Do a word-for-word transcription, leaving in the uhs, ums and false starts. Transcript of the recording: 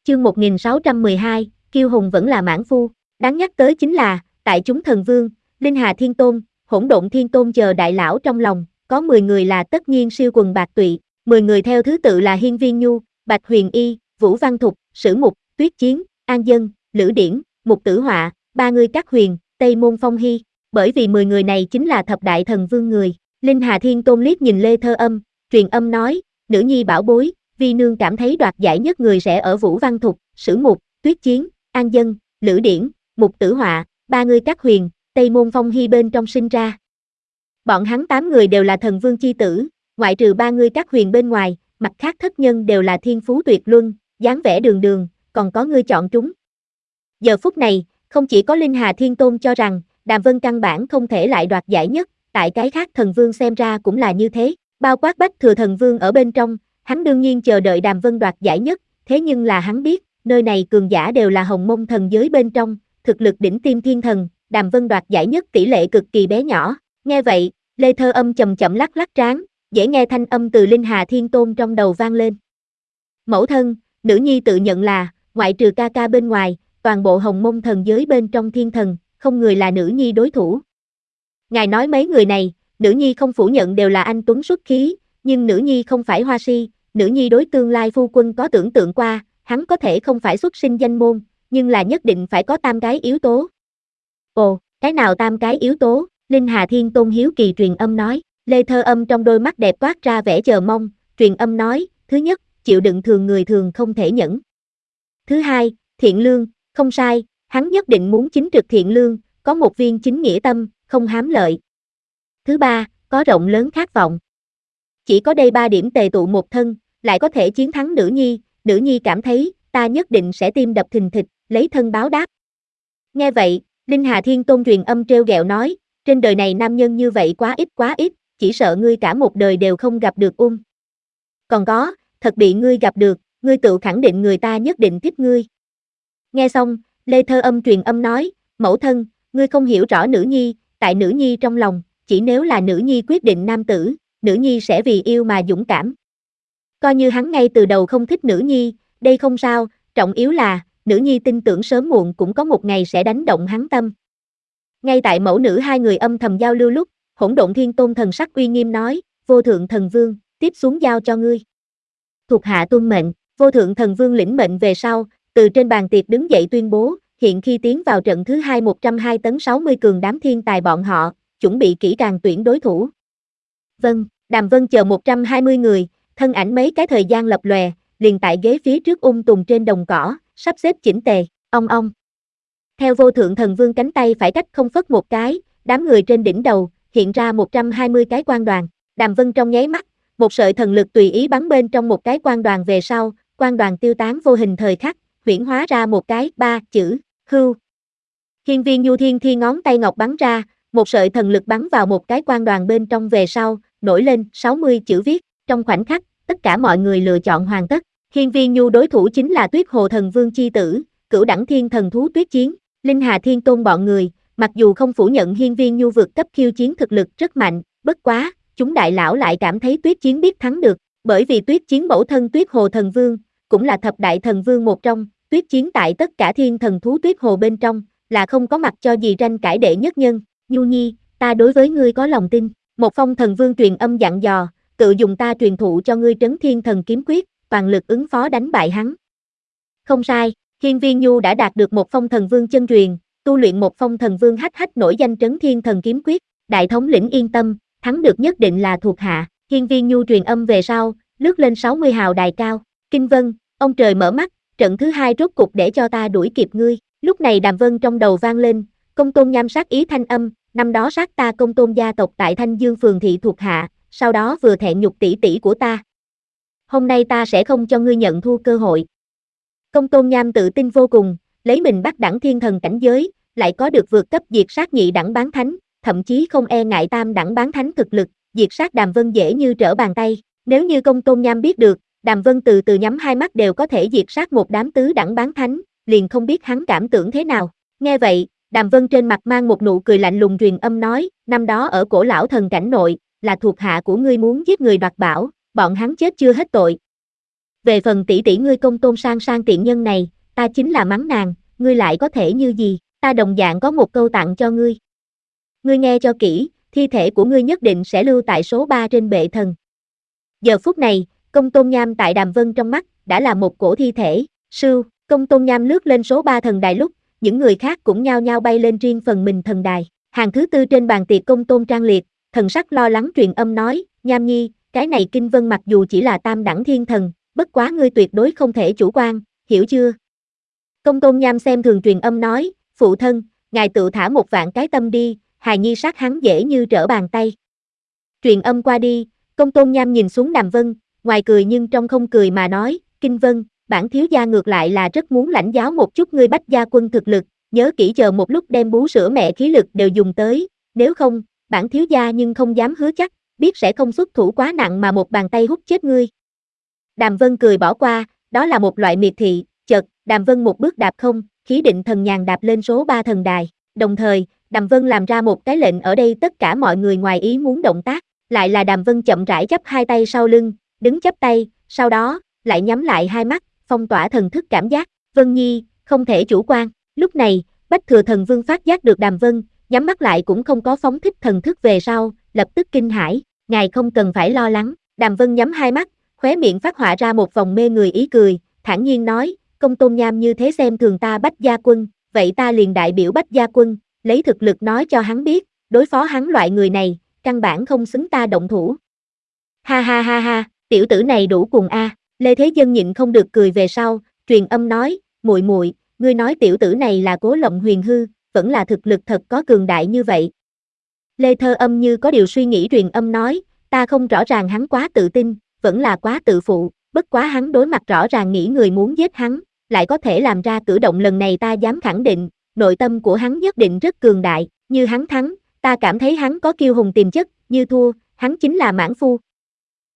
Chương một nghìn sáu trăm mười hai, kiêu hùng vẫn là mãn phu. Đáng nhắc tới chính là, tại chúng thần vương, Linh Hà Thiên Tôn, Hỗn Độn Thiên Tôn chờ đại lão trong lòng, có mười người là tất nhiên siêu quần bạc tụy, mười người theo thứ tự là Hiên Viên Nhu, Bạch Huyền Y, Vũ Văn Thục, Sử Mục, Tuyết Chiến, An Dân, Lữ Điển, Mục Tử Họa, ba người Cát Huyền, Tây Môn Phong Hy. Bởi vì mười người này chính là thập đại thần vương người. Linh Hà Thiên Tôn liếc nhìn Lê Thơ Âm, truyền âm nói, nữ nhi bảo bối, vi nương cảm thấy đoạt giải nhất người sẽ ở Vũ Văn Thục, Sử Mục, Tuyết Chiến, An Dân, Lữ Điển, Mục Tử Họa, ba người Cát Huyền, Tây Môn Phong Hy bên trong sinh ra. Bọn hắn tám người đều là thần vương chi tử, ngoại trừ ba người Cát Huyền bên ngoài, mặt khác thất nhân đều là thiên phú tuyệt luân, dáng vẻ đường đường, còn có ngươi chọn chúng. Giờ phút này, không chỉ có Linh Hà Thiên Tôn cho rằng, Đàm Vân căn bản không thể lại đoạt giải nhất, tại cái khác thần vương xem ra cũng là như thế, bao quát Bách Thừa Thần Vương ở bên trong, hắn đương nhiên chờ đợi Đàm Vân đoạt giải nhất, thế nhưng là hắn biết, nơi này cường giả đều là hồng mông thần giới bên trong, thực lực đỉnh tiêm thiên thần, Đàm Vân đoạt giải nhất tỷ lệ cực kỳ bé nhỏ. Nghe vậy, Lê Thơ Âm chậm chậm lắc lắc trán, dễ nghe thanh âm từ Linh Hà Thiên Tôn trong đầu vang lên. Mẫu thân, nữ nhi tự nhận là, ngoại trừ ca ca bên ngoài, toàn bộ hồng mông thần giới bên trong thiên thần, không người là nữ nhi đối thủ. Ngài nói mấy người này, nữ nhi không phủ nhận đều là anh tuấn xuất khí, nhưng nữ nhi không phải hoa si, nữ nhi đối tương lai phu quân có tưởng tượng qua, hắn có thể không phải xuất sinh danh môn, nhưng là nhất định phải có tam cái yếu tố. Ồ, cái nào tam cái yếu tố? Linh Hà Thiên Tôn hiếu kỳ truyền âm nói. Lê Thơ Âm trong đôi mắt đẹp toát ra vẻ chờ mong, truyền âm nói, thứ nhất, chịu đựng thường người thường không thể nhẫn. Thứ hai, thiện lương, không sai, hắn nhất định muốn chính trực thiện lương, có một viên chính nghĩa tâm, không hám lợi. Thứ ba, có rộng lớn khát vọng. Chỉ có đây ba điểm tề tụ một thân, lại có thể chiến thắng nữ nhi, nữ nhi cảm thấy, ta nhất định sẽ tim đập thình thịch, lấy thân báo đáp. Nghe vậy, Linh Hà Thiên Tôn truyền âm trêu ghẹo nói, trên đời này nam nhân như vậy quá ít quá ít, chỉ sợ ngươi cả một đời đều không gặp được ung. Còn có, thật bị ngươi gặp được, ngươi tự khẳng định người ta nhất định thích ngươi. Nghe xong, Lê Thơ Âm truyền âm nói, mẫu thân, ngươi không hiểu rõ nữ nhi, tại nữ nhi trong lòng, chỉ nếu là nữ nhi quyết định nam tử, nữ nhi sẽ vì yêu mà dũng cảm. Coi như hắn ngay từ đầu không thích nữ nhi, đây không sao, trọng yếu là, nữ nhi tin tưởng sớm muộn cũng có một ngày sẽ đánh động hắn tâm. Ngay tại mẫu nữ hai người âm thầm giao lưu lúc, Hỗn Độn Thiên Tôn thần sắc uy nghiêm nói, vô thượng thần vương, tiếp xuống giao cho ngươi. Thuộc hạ tuân mệnh, vô thượng thần vương lĩnh mệnh về sau, từ trên bàn tiệc đứng dậy tuyên bố, hiện khi tiến vào trận thứ hai một trăm hai tấn sáu mươi cường đám thiên tài bọn họ, chuẩn bị kỹ càng tuyển đối thủ. Vâng, Đàm Vân chờ một trăm hai mươi người, thân ảnh mấy cái thời gian lập lòe, liền tại ghế phía trước ung tùng trên đồng cỏ, sắp xếp chỉnh tề, ong ong. Theo vô thượng thần vương cánh tay phải cách không phất một cái, đám người trên đỉnh đầu, hiện ra một trăm hai mươi cái quang đoàn, Đàm Vân trong nháy mắt, một sợi thần lực tùy ý bắn bên trong một cái quang đoàn về sau, quang đoàn tiêu tán vô hình thời khắc, huyễn hóa ra một cái, ba, chữ, hưu. Hiên Viên Nhu Thiên Thi ngón tay ngọc bắn ra, một sợi thần lực bắn vào một cái quang đoàn bên trong về sau, nổi lên, sáu mươi chữ viết, trong khoảnh khắc, tất cả mọi người lựa chọn hoàn tất. Hiên Viên Nhu đối thủ chính là Tuyết Hồ Thần Vương chi tử, cửu đẳng thiên thần thú Tuyết Chiến. Linh Hà Thiên Tôn bọn người, mặc dù không phủ nhận Hiên Viên Nhu vượt cấp khiêu chiến thực lực rất mạnh, bất quá, chúng đại lão lại cảm thấy Tuyết Chiến biết thắng được, bởi vì Tuyết Chiến mẫu thân Tuyết Hồ Thần Vương, cũng là thập đại thần vương một trong, Tuyết Chiến tại tất cả thiên thần thú Tuyết Hồ bên trong, là không có mặt cho gì tranh cãi đệ nhất nhân. Nhu Nhi, ta đối với ngươi có lòng tin. Một Phong Thần Vương truyền âm dặn dò, tự dùng ta truyền thụ cho ngươi Trấn Thiên Thần Kiếm Quyết, toàn lực ứng phó đánh bại hắn. Không sai, Hiên Viên Nhu đã đạt được Một Phong Thần Vương chân truyền, tu luyện Một Phong Thần Vương hách hách nổi danh Trấn Thiên Thần Kiếm Quyết, đại thống lĩnh yên tâm, thắng được nhất định là thuộc hạ. Hiên Viên Nhu truyền âm về sau, lướt lên sáu mươi hào đài cao. Kinh Vân, ông trời mở mắt, trận thứ hai rốt cục để cho ta đuổi kịp ngươi. Lúc này Đàm Vân trong đầu vang lên, Công Tôn Nham sát ý thanh âm, năm đó sát ta Công Tôn gia tộc tại Thanh Dương phường thị thuộc hạ, sau đó vừa thẹn nhục tỷ tỷ của ta. Hôm nay ta sẽ không cho ngươi nhận thua cơ hội. Công Tôn Nham tự tin vô cùng, lấy mình bắt đẳng thiên thần cảnh giới, lại có được vượt cấp diệt sát nhị đẳng bán thánh, thậm chí không e ngại tam đẳng bán thánh thực lực, diệt sát Đàm Vân dễ như trở bàn tay. Nếu như Công Tôn Nham biết được, Đàm Vân từ từ nhắm hai mắt đều có thể diệt sát một đám tứ đẳng bán thánh, liền không biết hắn cảm tưởng thế nào. Nghe vậy, Đàm Vân trên mặt mang một nụ cười lạnh lùng truyền âm nói, năm đó ở cổ lão thần cảnh nội, là thuộc hạ của ngươi muốn giết người đoạt bảo, bọn hắn chết chưa hết tội. Về phần tỷ tỷ ngươi Công Tôn Sang Sang tiện nhân này, ta chính là mắng nàng, ngươi lại có thể như gì, ta đồng dạng có một câu tặng cho ngươi. Ngươi nghe cho kỹ, thi thể của ngươi nhất định sẽ lưu tại số ba trên bệ thần. Giờ phút này, Công Tôn Nham tại Đàm Vân trong mắt, đã là một cổ thi thể, sưu, Công Tôn Nham lướt lên số ba thần đài lúc, những người khác cũng nhao nhao bay lên riêng phần mình thần đài. Hàng thứ tư trên bàn tiệc Công Tôn Trang Liệt, thần sắc lo lắng truyền âm nói, Nham Nhi, cái này Kinh Vân mặc dù chỉ là tam đẳng thiên thần, bất quá ngươi tuyệt đối không thể chủ quan, hiểu chưa? Công Tôn Nham xem thường truyền âm nói, phụ thân, ngài tự thả một vạn cái tâm đi, hài nhi sát hắn dễ như trở bàn tay. Truyền âm qua đi, Công Tôn Nham nhìn xuống Đàm Vân, ngoài cười nhưng trong không cười mà nói, Kinh Vân, bản thiếu gia ngược lại là rất muốn lãnh giáo một chút ngươi Bách gia quân thực lực, nhớ kỹ chờ một lúc đem bú sữa mẹ khí lực đều dùng tới, nếu không, bản thiếu gia nhưng không dám hứa chắc, biết sẽ không xuất thủ quá nặng mà một bàn tay hút chết ngươi. Đàm Vân cười bỏ qua, đó là một loại miệt thị, chợt, Đàm Vân một bước đạp không, khí định thần nhàn đạp lên số ba thần đài, đồng thời, Đàm Vân làm ra một cái lệnh ở đây tất cả mọi người ngoài ý muốn động tác, lại là Đàm Vân chậm rãi chắp hai tay sau lưng, đứng chắp tay, sau đó, lại nhắm lại hai mắt, phong tỏa thần thức cảm giác, Vân Nhi, không thể chủ quan, lúc này, Bách Thừa Thần Vương phát giác được Đàm Vân, nhắm mắt lại cũng không có phóng thích thần thức về sau, lập tức kinh hãi, ngài không cần phải lo lắng, Đàm Vân nhắm hai mắt, khóe miệng phát họa ra một vòng mê người ý cười, thản nhiên nói, Công Tôn Nham như thế xem thường ta Bách gia quân, vậy ta liền đại biểu Bách gia quân, lấy thực lực nói cho hắn biết, đối phó hắn loại người này, căn bản không xứng ta động thủ. Ha ha ha ha, tiểu tử này đủ cùng a. Lê Thế Dân nhịn không được cười về sau, truyền âm nói, muội muội, ngươi nói tiểu tử này là cố lộng huyền hư, vẫn là thực lực thật có cường đại như vậy. Lê Thơ Âm như có điều suy nghĩ truyền âm nói, ta không rõ ràng hắn quá tự tin, vẫn là quá tự phụ, bất quá hắn đối mặt rõ ràng nghĩ người muốn giết hắn, lại có thể làm ra cử động lần này ta dám khẳng định, nội tâm của hắn nhất định rất cường đại, như hắn thắng, ta cảm thấy hắn có kiêu hùng tiềm chất, như thua, hắn chính là mãn phu.